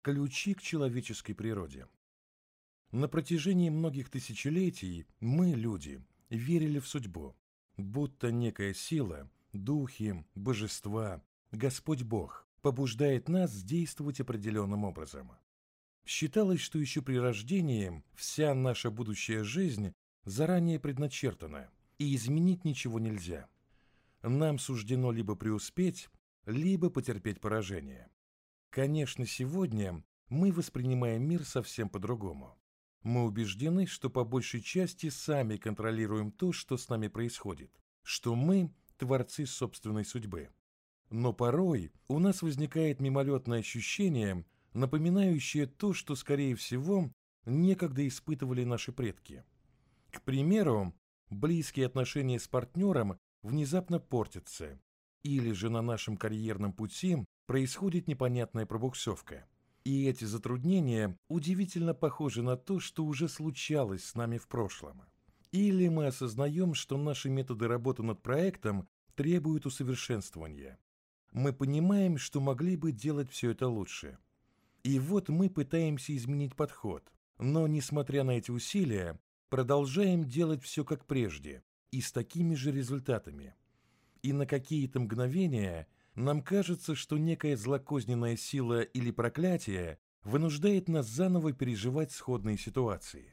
Ключи к человеческой природе. На протяжении многих тысячелетий мы, люди, верили в судьбу, будто некая сила, духи, божества, Господь Бог побуждает нас действовать определенным образом. Считалось, что еще при рождении вся наша будущая жизнь заранее предначертана, и изменить ничего нельзя. Нам суждено либо преуспеть, либо потерпеть поражение. Конечно, сегодня мы воспринимаем мир совсем по-другому. Мы убеждены, что по большей части сами контролируем то, что с нами происходит, что мы – творцы собственной судьбы. Но порой у нас возникает мимолетное ощущение, напоминающее то, что, скорее всего, некогда испытывали наши предки. К примеру, близкие отношения с партнером внезапно портятся, или же на нашем карьерном пути происходит непонятная пробуксовка. И эти затруднения удивительно похожи на то, что уже случалось с нами в прошлом. Или мы осознаем, что наши методы работы над проектом требуют усовершенствования. Мы понимаем, что могли бы делать все это лучше. И вот мы пытаемся изменить подход, но, несмотря на эти усилия, продолжаем делать все как прежде и с такими же результатами. И на какие-то мгновения нам кажется, что некая злокозненная сила или проклятие вынуждает нас заново переживать сходные ситуации.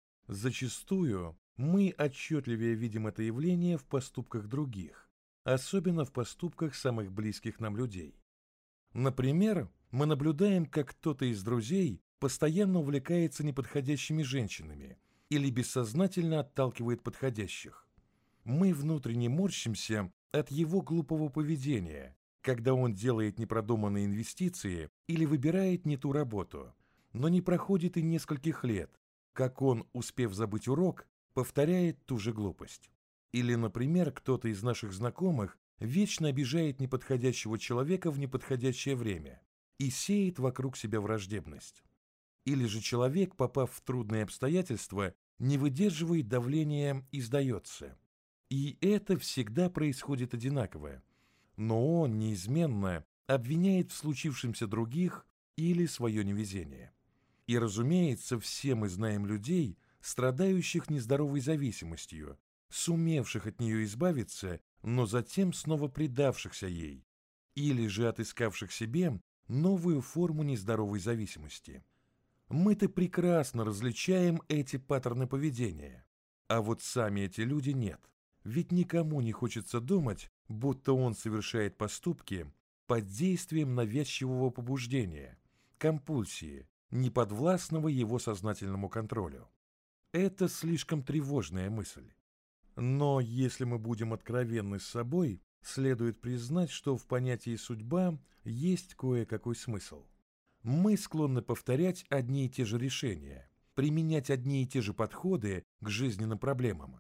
Зачастую мы отчетливее видим это явление в поступках других, особенно в поступках самых близких нам людей. Например, мы наблюдаем, как кто-то из друзей постоянно увлекается неподходящими женщинами или бессознательно отталкивает подходящих. Мы внутренне морщимся от его глупого поведения, когда он делает непродуманные инвестиции или выбирает не ту работу, но не проходит и нескольких лет, как он, успев забыть урок, повторяет ту же глупость. Или, например, кто-то из наших знакомых вечно обижает неподходящего человека в неподходящее время и сеет вокруг себя враждебность. Или же человек, попав в трудные обстоятельства, не выдерживает давления и сдается. И это всегда происходит одинаково. Но он неизменно обвиняет в случившемся других или свое невезение. И, разумеется, все мы знаем людей, страдающих нездоровой зависимостью, сумевших от нее избавиться, но затем снова предавшихся ей, или же отыскавших себе новую форму нездоровой зависимости. Мы-то прекрасно различаем эти паттерны поведения, а вот сами эти люди нет. Ведь никому не хочется думать, будто он совершает поступки под действием навязчивого побуждения, компульсии, неподвластного его сознательному контролю. Это слишком тревожная мысль. Но если мы будем откровенны с собой, следует признать, что в понятии «судьба» есть кое-какой смысл. Мы склонны повторять одни и те же решения, применять одни и те же подходы к жизненным проблемам.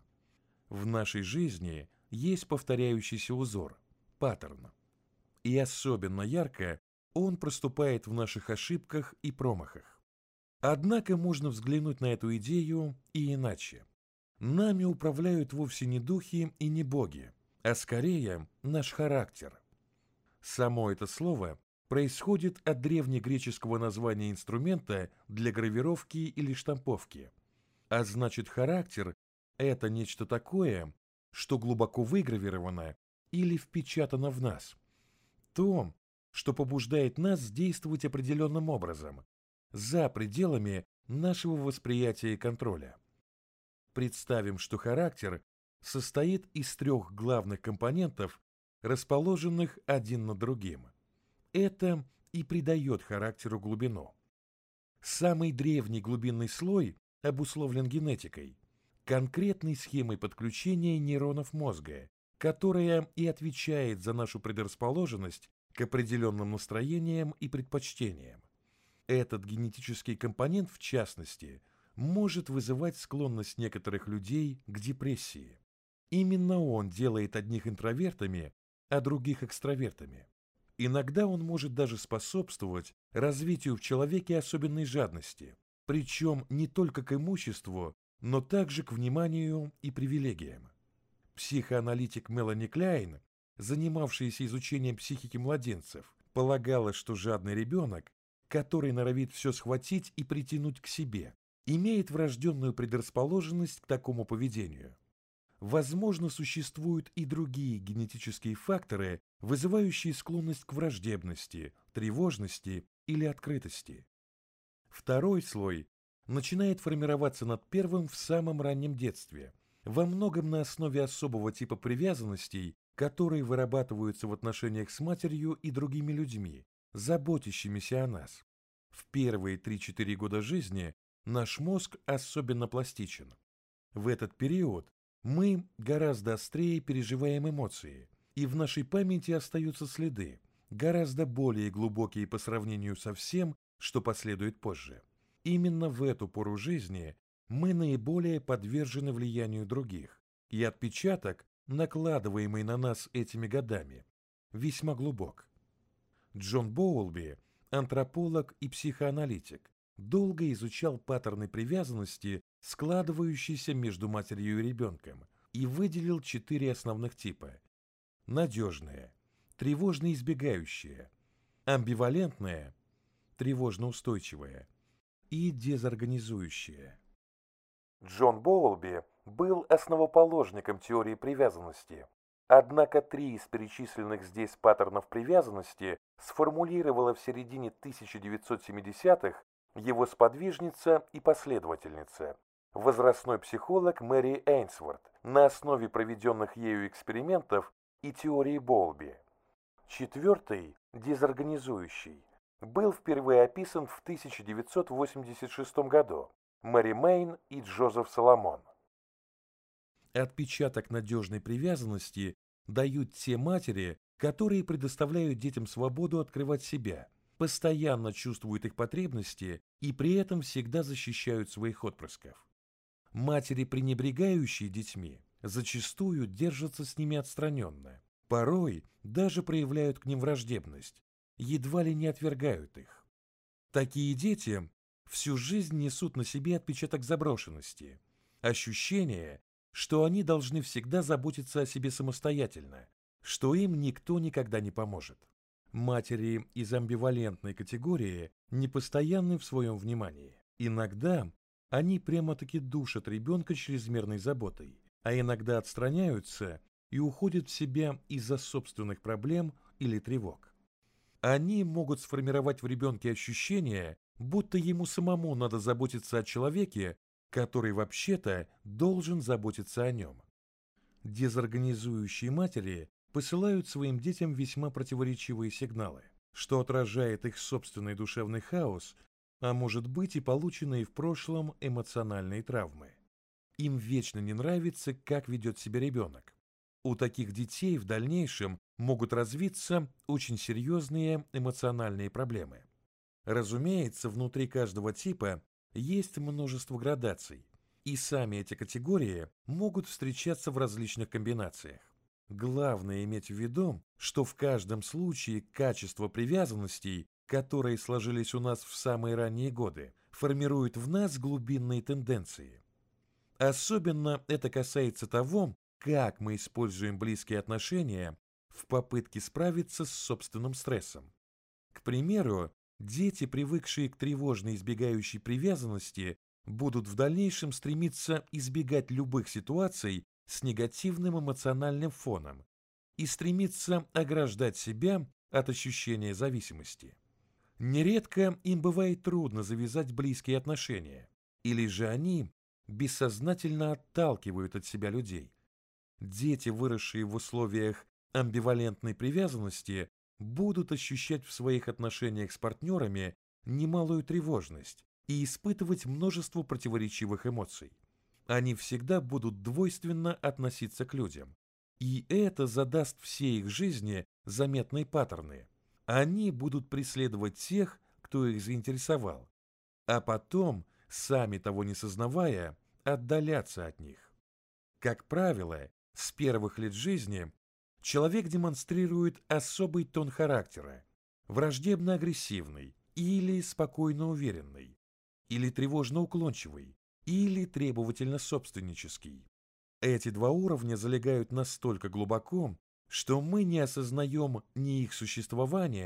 В нашей жизни есть повторяющийся узор, паттерн. И особенно ярко он проступает в наших ошибках и промахах. Однако можно взглянуть на эту идею и иначе. Нами управляют вовсе не духи и не боги, а скорее наш характер. Само это слово происходит от древнегреческого названия инструмента для гравировки или штамповки. А значит, характер – это нечто такое, что глубоко выгравировано или впечатано в нас. То, что побуждает нас действовать определенным образом, за пределами нашего восприятия и контроля. Представим, что характер состоит из трех главных компонентов, расположенных один над другим. Это и придает характеру глубину. Самый древний глубинный слой обусловлен генетикой, конкретной схемой подключения нейронов мозга, которая и отвечает за нашу предрасположенность к определенным настроениям и предпочтениям. Этот генетический компонент, в частности, может вызывать склонность некоторых людей к депрессии. Именно он делает одних интровертами, а других экстравертами. Иногда он может даже способствовать развитию в человеке особенной жадности, причем не только к имуществу, но также к вниманию и привилегиям. Психоаналитик Мелани Кляйн, занимавшаяся изучением психики младенцев, полагала, что жадный ребенок, который норовит все схватить и притянуть к себе, имеет врожденную предрасположенность к такому поведению. Возможно, существуют и другие генетические факторы, вызывающие склонность к враждебности, тревожности или открытости. Второй слой начинает формироваться над первым в самом раннем детстве, во многом на основе особого типа привязанностей, которые вырабатываются в отношениях с матерью и другими людьми, заботящимися о нас. В первые 3-4 года жизни наш мозг особенно пластичен. В этот период мы гораздо острее переживаем эмоции, и в нашей памяти остаются следы, гораздо более глубокие по сравнению со всем, что последует позже. Именно в эту пору жизни мы наиболее подвержены влиянию других, и отпечаток, накладываемый на нас этими годами, весьма глубок. Джон Боулби, антрополог и психоаналитик, долго изучал паттерны привязанности, складывающиеся между матерью и ребенком, и выделил 4 основных типа: надежное, тревожно-избегающее, амбивалентное, тревожно-устойчивое и дезорганизующее. Джон Боулби был основоположником теории привязанности, однако 3 из перечисленных здесь паттернов привязанности сформулировала в середине 1970-х его сподвижница и последовательница, возрастной психолог Мэри Эйнсворт, на основе проведенных ею экспериментов и теории Боулби. 4-й, дезорганизующий, был впервые описан в 1986 году Мэри Мэйн и Джозеф Соломон. Отпечаток надежной привязанности дают те матери, которые предоставляют детям свободу открывать себя, постоянно чувствуют их потребности и при этом всегда защищают своих отпрысков. Матери, пренебрегающие детьми, зачастую держатся с ними отстраненно, порой даже проявляют к ним враждебность, едва ли не отвергают их. Такие дети всю жизнь несут на себе отпечаток заброшенности, ощущение, что они должны всегда заботиться о себе самостоятельно, что им никто никогда не поможет. Матери из амбивалентной категории непостоянны в своем внимании. Иногда они прямо-таки душат ребенка чрезмерной заботой, а иногда отстраняются и уходят в себя из-за собственных проблем или тревог. Они могут сформировать в ребенке ощущение, будто ему самому надо заботиться о человеке, который вообще-то должен заботиться о нем. Дезорганизующие матери посылают своим детям весьма противоречивые сигналы, что отражает их собственный душевный хаос, а может быть и полученные в прошлом эмоциональные травмы. Им вечно не нравится, как ведет себя ребенок. У таких детей в дальнейшем могут развиться очень серьезные эмоциональные проблемы. Разумеется, внутри каждого типа есть множество градаций, и сами эти категории могут встречаться в различных комбинациях. Главное иметь в виду, что в каждом случае качество привязанностей, которые сложились у нас в самые ранние годы, формирует в нас глубинные тенденции. Особенно это касается того, как мы используем близкие отношения в попытке справиться с собственным стрессом. К примеру, дети, привыкшие к тревожной избегающей привязанности, будут в дальнейшем стремиться избегать любых ситуаций с негативным эмоциональным фоном и стремиться ограждать себя от ощущения зависимости. Нередко им бывает трудно завязать близкие отношения, или же они бессознательно отталкивают от себя людей. Дети, выросшие в условиях амбивалентной привязанности, будут ощущать в своих отношениях с партнерами немалую тревожность и испытывать множество противоречивых эмоций. Они всегда будут двойственно относиться к людям, и это задаст всей их жизни заметные паттерны. Они будут преследовать тех, кто их заинтересовал, а потом, сами того не сознавая, отдаляться от них. Как правило, с первых лет жизни человек демонстрирует особый тон характера, враждебно-агрессивный или спокойно уверенный, или тревожно-уклончивый, или требовательно-собственнический. Эти 2 уровня залегают настолько глубоко, что мы не осознаем ни их существования,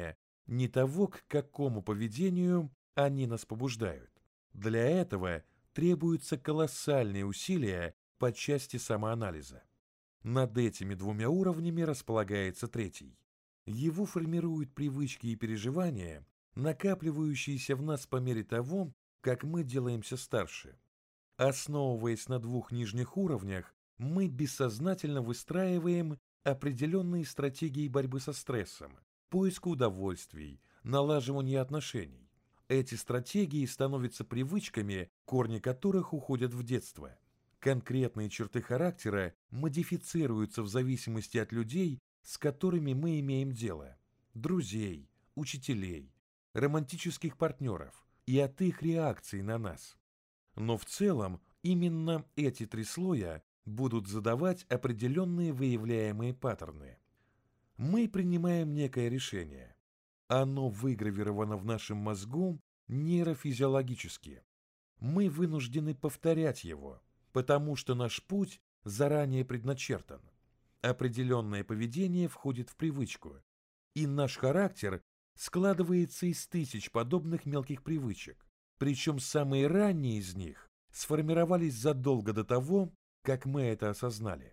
не того, к какому поведению они нас побуждают. Для этого требуются колоссальные усилия по части самоанализа. Над этими двумя уровнями располагается третий. Его формируют привычки и переживания, накапливающиеся в нас по мере того, как мы делаемся старше. Основываясь на двух нижних уровнях, мы бессознательно выстраиваем определенные стратегии борьбы со стрессом, поиска удовольствий, налаживания отношений. Эти стратегии становятся привычками, корни которых уходят в детство. Конкретные черты характера модифицируются в зависимости от людей, с которыми мы имеем дело, друзей, учителей, романтических партнеров и от их реакций на нас. Но в целом именно эти три слоя будут задавать определенные выявляемые паттерны. Мы принимаем некое решение. Оно выгравировано в нашем мозгу нейрофизиологически. Мы вынуждены повторять его, потому что наш путь заранее предначертан. Определенное поведение входит в привычку, и наш характер складывается из тысяч подобных мелких привычек, причем самые ранние из них сформировались задолго до того, как мы это осознали.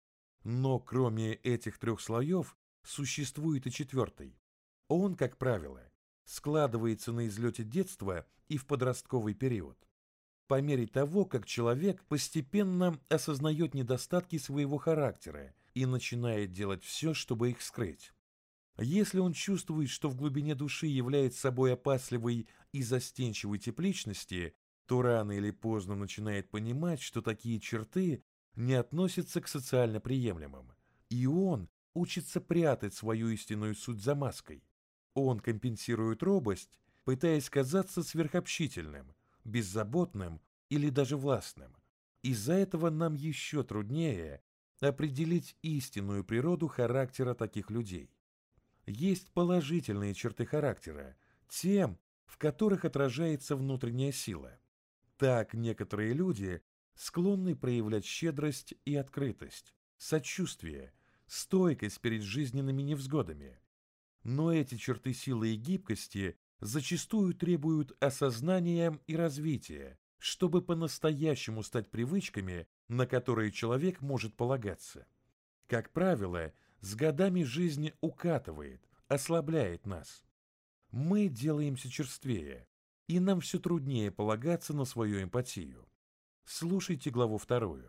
Но кроме этих трех слоев существует и четвертый. Он, как правило, складывается на излете детства и в подростковый период. По мере того, как человек постепенно осознает недостатки своего характера и начинает делать все, чтобы их скрыть. Если он чувствует, что в глубине души является собой опасливый и застенчивый тип личности, то рано или поздно начинает понимать, что такие черты не относятся к социально приемлемым. И он учится прятать свою истинную суть за маской. Он компенсирует робость, пытаясь казаться сверхобщительным, беззаботным или даже властным. Из-за этого нам еще труднее определить истинную природу характера таких людей. Есть положительные черты характера, те, в которых отражается внутренняя сила. Так некоторые люди склонны проявлять щедрость и открытость, сочувствие, стойкость перед жизненными невзгодами. Но эти черты силы и гибкости зачастую требуют осознания и развития, чтобы по-настоящему стать привычками, на которые человек может полагаться. Как правило, с годами жизнь укатывает, ослабляет нас. Мы делаемся черствее, и нам все труднее полагаться на свою эмпатию. Слушайте главу 2.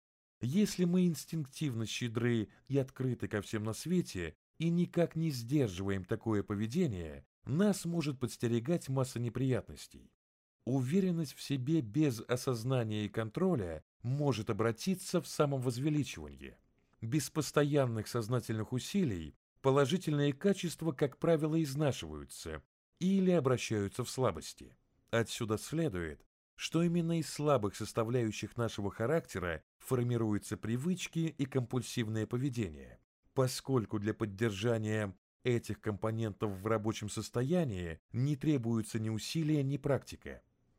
Если мы инстинктивно щедры и открыты ко всем на свете и никак не сдерживаем такое поведение, нас может подстерегать масса неприятностей. Уверенность в себе без осознания и контроля может обратиться в самовозвеличивание. Без постоянных сознательных усилий положительные качества, как правило, изнашиваются или обращаются в слабости. Отсюда следует, что именно из слабых составляющих нашего характера формируются привычки и компульсивное поведение, поскольку для поддержания этих компонентов в рабочем состоянии не требуются ни усилия, ни практика.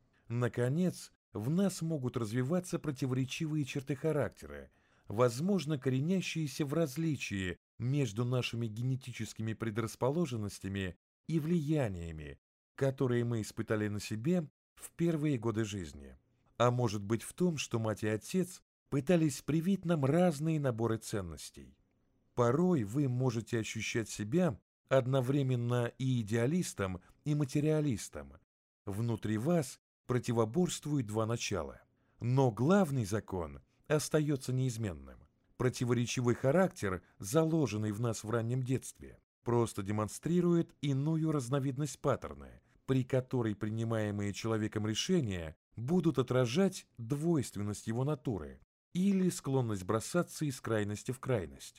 Наконец, в нас могут развиваться противоречивые черты характера, возможно, коренящиеся в различии между нашими генетическими предрасположенностями и влияниями, которые мы испытали на себе в первые годы жизни. А может быть в том, что мать и отец пытались привить нам разные наборы ценностей. Порой вы можете ощущать себя одновременно и идеалистом, и материалистом. Внутри вас противоборствуют два начала. Но главный закон остается неизменным. Противоречивый характер, заложенный в нас в раннем детстве, просто демонстрирует иную разновидность паттерна, при которой принимаемые человеком решения будут отражать двойственность его натуры или склонность бросаться из крайности в крайность.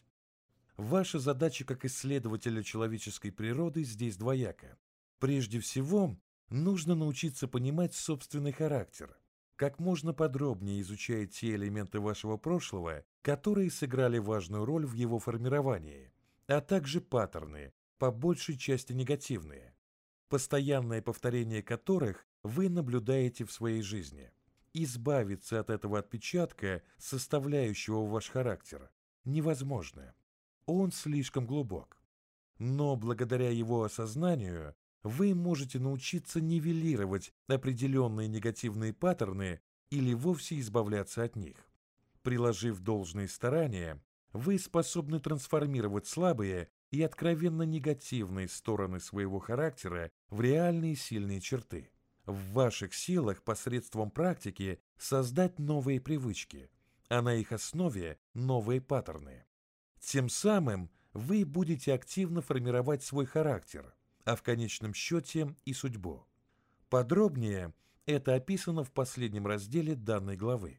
Ваша задача как исследователя человеческой природы здесь двояка. Прежде всего, нужно научиться понимать собственный характер, как можно подробнее изучая те элементы вашего прошлого, которые сыграли важную роль в его формировании, а также паттерны, по большей части негативные, постоянное повторение которых вы наблюдаете в своей жизни. Избавиться от этого отпечатка, составляющего ваш характер, невозможно. Он слишком глубок. но благодаря его осознанию вы можете научиться нивелировать определенные негативные паттерны или вовсе избавляться от них. Приложив должные старания, вы способны трансформировать слабые и откровенно негативные стороны своего характера в реальные сильные черты. В ваших силах посредством практики создать новые привычки, а на их основе новые паттерны. Тем самым вы будете активно формировать свой характер, а в конечном счете и судьбу. Подробнее это описано в последнем разделе данной главы.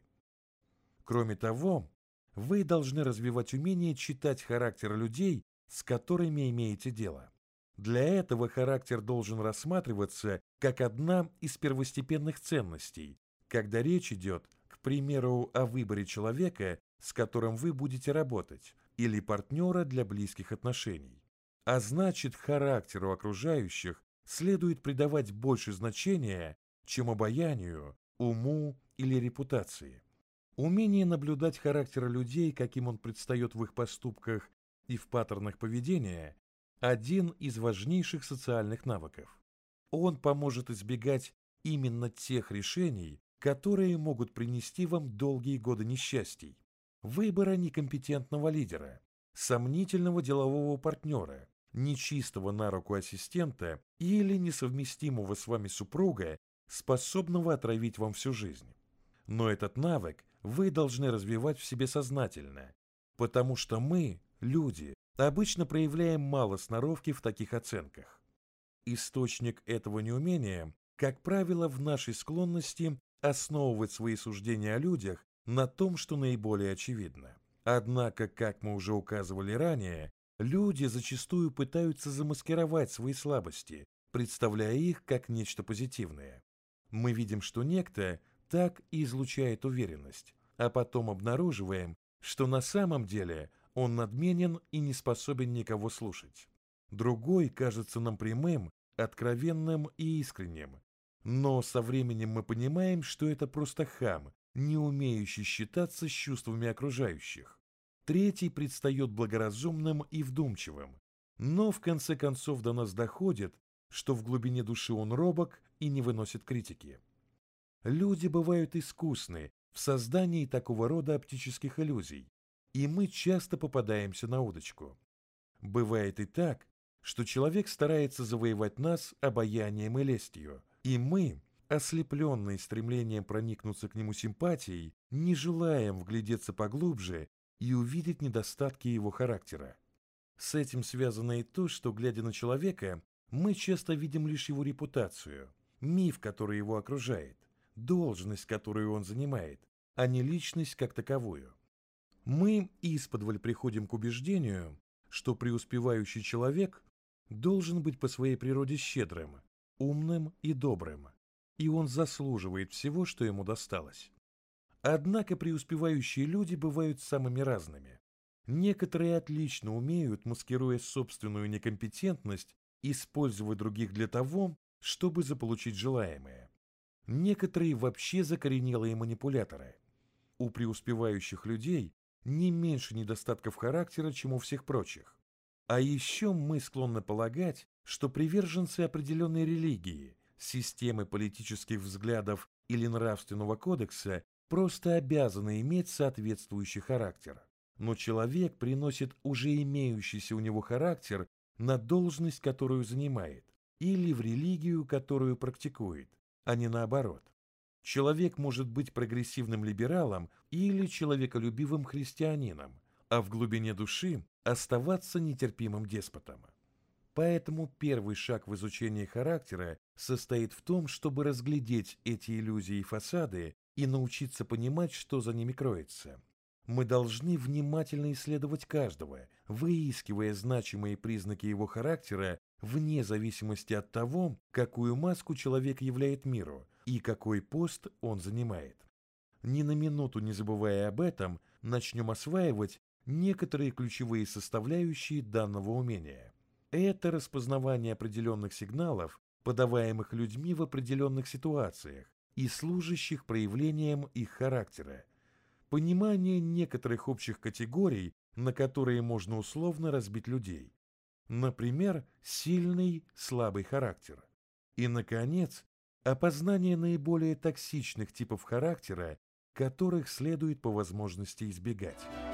Кроме того, вы должны развивать умение читать характер людей, с которыми имеете дело. Для этого характер должен рассматриваться как одна из первостепенных ценностей, когда речь идет, к примеру, о выборе человека, с которым вы будете работать, или партнера для близких отношений. А значит, характеру окружающих следует придавать больше значения, чем обаянию, уму или репутации. Умение наблюдать характер людей, каким он предстает в их поступках и в паттернах поведения – один из важнейших социальных навыков. Он поможет избегать именно тех решений, которые могут принести вам долгие годы несчастий, выбора некомпетентного лидера, сомнительного делового партнера, нечистого на руку ассистента или несовместимого с вами супруга, способного отравить вам всю жизнь. Но этот навык вы должны развивать в себе сознательно, потому что мы, люди, обычно проявляем мало сноровки в таких оценках. Источник этого неумения, как правило, в нашей склонности основывать свои суждения о людях на том, что наиболее очевидно. Однако, как мы уже указывали ранее, люди зачастую пытаются замаскировать свои слабости, представляя их как нечто позитивное. Мы видим, что некто так и излучает уверенность, а потом обнаруживаем, что на самом деле он надменен и не способен никого слушать. Другой кажется нам прямым, откровенным и искренним, но со временем мы понимаем, что это просто хам, не умеющий считаться с чувствами окружающих. Третий предстает благоразумным и вдумчивым, но в конце концов до нас доходит, что в глубине души он робок и не выносит критики. Люди бывают искусны в создании такого рода оптических иллюзий, и мы часто попадаемся на удочку. Бывает и так, что человек старается завоевать нас обаянием и лестью, и мы, ослепленные стремлением проникнуться к нему симпатией, не желаем вглядеться поглубже и увидеть недостатки его характера. С этим связано и то, что, глядя на человека, мы часто видим лишь его репутацию, миф, который его окружает, должность, которую он занимает, а не личность как таковую. Мы исподволь приходим к убеждению, что преуспевающий человек должен быть по своей природе щедрым, умным и добрым, и он заслуживает всего, что ему досталось. Однако преуспевающие люди бывают самыми разными. Некоторые отлично умеют, маскируя собственную некомпетентность, использовать других для того, чтобы заполучить желаемое. Некоторые вообще закоренелые манипуляторы. У преуспевающих людей не меньше недостатков характера, чем у всех прочих. А еще мы склонны полагать, что приверженцы определенной религии, системы политических взглядов или нравственного кодекса просто обязаны иметь соответствующий характер. Но человек приносит уже имеющийся у него характер на должность, которую занимает, или в религию, которую практикует, а не наоборот. Человек может быть прогрессивным либералом или человеколюбивым христианином, а в глубине души оставаться нетерпимым деспотом. Поэтому первый шаг в изучении характера состоит в том, чтобы разглядеть эти иллюзии и фасады и научиться понимать, что за ними кроется. Мы должны внимательно исследовать каждого, выискивая значимые признаки его характера вне зависимости от того, какую маску человек являет миру и какой пост он занимает. Ни на минуту не забывая об этом, начнем осваивать некоторые ключевые составляющие данного умения. Это распознавание определенных сигналов, подаваемых людьми в определенных ситуациях и служащих проявлением их характера, понимание некоторых общих категорий, на которые можно условно разбить людей, Например, сильный, слабый характер. И, наконец, опознание наиболее токсичных типов характера, которых следует по возможности избегать.